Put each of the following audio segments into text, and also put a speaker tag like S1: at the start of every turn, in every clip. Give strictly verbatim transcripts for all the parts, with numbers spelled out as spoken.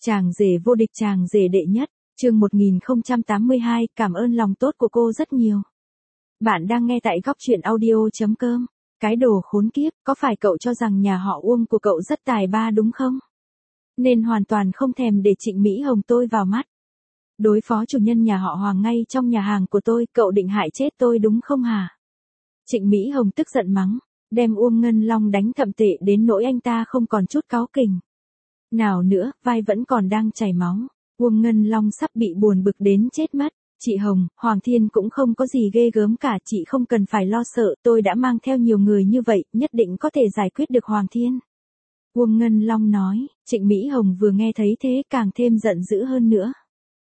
S1: Chàng rể vô địch, chàng rể đệ nhất, chương một nghìn không trăm tám mươi hai, cảm ơn lòng tốt của cô rất nhiều. Bạn đang nghe tại góc truyện audio chấm com. Cái đồ khốn kiếp, có phải cậu cho rằng nhà họ Uông của cậu rất tài ba đúng không? Nên hoàn toàn không thèm để Trịnh Mỹ Hồng tôi vào mắt. Đối phó chủ nhân nhà họ Hoàng ngay trong nhà hàng của tôi, cậu định hại chết tôi đúng không hả? Trịnh Mỹ Hồng tức giận mắng, đem Uông Ngân Long đánh thậm tệ đến nỗi anh ta không còn chút cáu kỉnh nào nữa, vai vẫn còn đang chảy máu. Uông Ngân Long sắp bị buồn bực đến chết mất. Chị Hồng, Hoàng Thiên cũng không có gì ghê gớm cả, chị không cần phải lo sợ, tôi đã mang theo nhiều người như vậy, nhất định có thể giải quyết được Hoàng Thiên. Uông Ngân Long nói. Trịnh Mỹ Hồng vừa nghe thấy thế càng thêm giận dữ hơn nữa.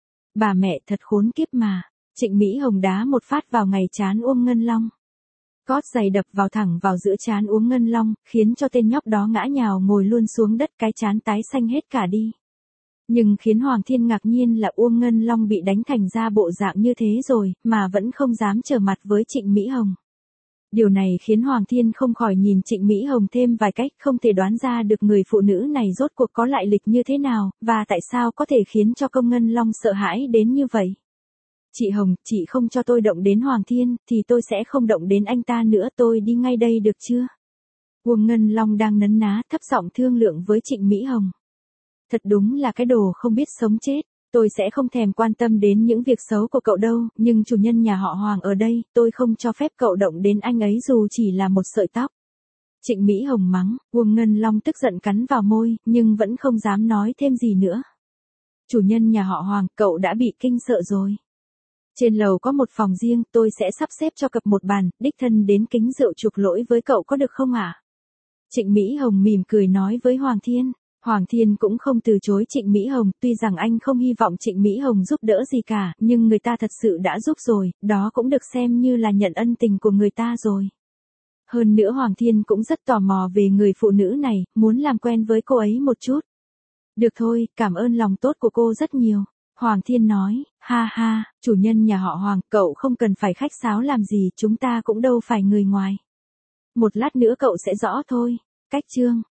S1: Bà mẹ thật khốn kiếp mà. Trịnh Mỹ Hồng đá một phát vào ngày trán Uông Ngân Long. Gót giày đập vào thẳng vào giữa trán Uông Ngân Long, khiến cho tên nhóc đó ngã nhào ngồi luôn xuống đất, cái trán tái xanh hết cả đi. Nhưng khiến Hoàng Thiên ngạc nhiên là Uông Ngân Long bị đánh thành ra bộ dạng như thế rồi, mà vẫn không dám trở mặt với Trịnh Mỹ Hồng. Điều này khiến Hoàng Thiên không khỏi nhìn Trịnh Mỹ Hồng thêm vài cách, không thể đoán ra được người phụ nữ này rốt cuộc có lại lịch như thế nào, và tại sao có thể khiến cho công Ngân Long sợ hãi đến như vậy. Chị Hồng, chị không cho tôi động đến Hoàng Thiên, thì tôi sẽ không động đến anh ta nữa, tôi đi ngay đây được chưa? Uông Ngân Long đang nấn ná, thấp giọng thương lượng với Trịnh Mỹ Hồng. Thật đúng là cái đồ không biết sống chết, tôi sẽ không thèm quan tâm đến những việc xấu của cậu đâu, nhưng chủ nhân nhà họ Hoàng ở đây, tôi không cho phép cậu động đến anh ấy dù chỉ là một sợi tóc. Trịnh Mỹ Hồng mắng, Uông Ngân Long tức giận cắn vào môi, nhưng vẫn không dám nói thêm gì nữa. Chủ nhân nhà họ Hoàng, cậu đã bị kinh sợ rồi. Trên lầu có một phòng riêng, tôi sẽ sắp xếp cho cậu một bàn, đích thân đến kính rượu chuộc lỗi với cậu có được không ạ? Trịnh Mỹ Hồng mỉm cười nói với Hoàng Thiên. Hoàng Thiên cũng không từ chối Trịnh Mỹ Hồng, tuy rằng anh không hy vọng Trịnh Mỹ Hồng giúp đỡ gì cả, nhưng người ta thật sự đã giúp rồi, đó cũng được xem như là nhận ân tình của người ta rồi. Hơn nữa Hoàng Thiên cũng rất tò mò về người phụ nữ này, muốn làm quen với cô ấy một chút. Được thôi, cảm ơn lòng tốt của cô rất nhiều. Hoàng Thiên nói, ha ha, chủ nhân nhà họ Hoàng, cậu không cần phải khách sáo làm gì, chúng ta cũng đâu phải người ngoài. Một lát nữa cậu sẽ rõ thôi. Cách chương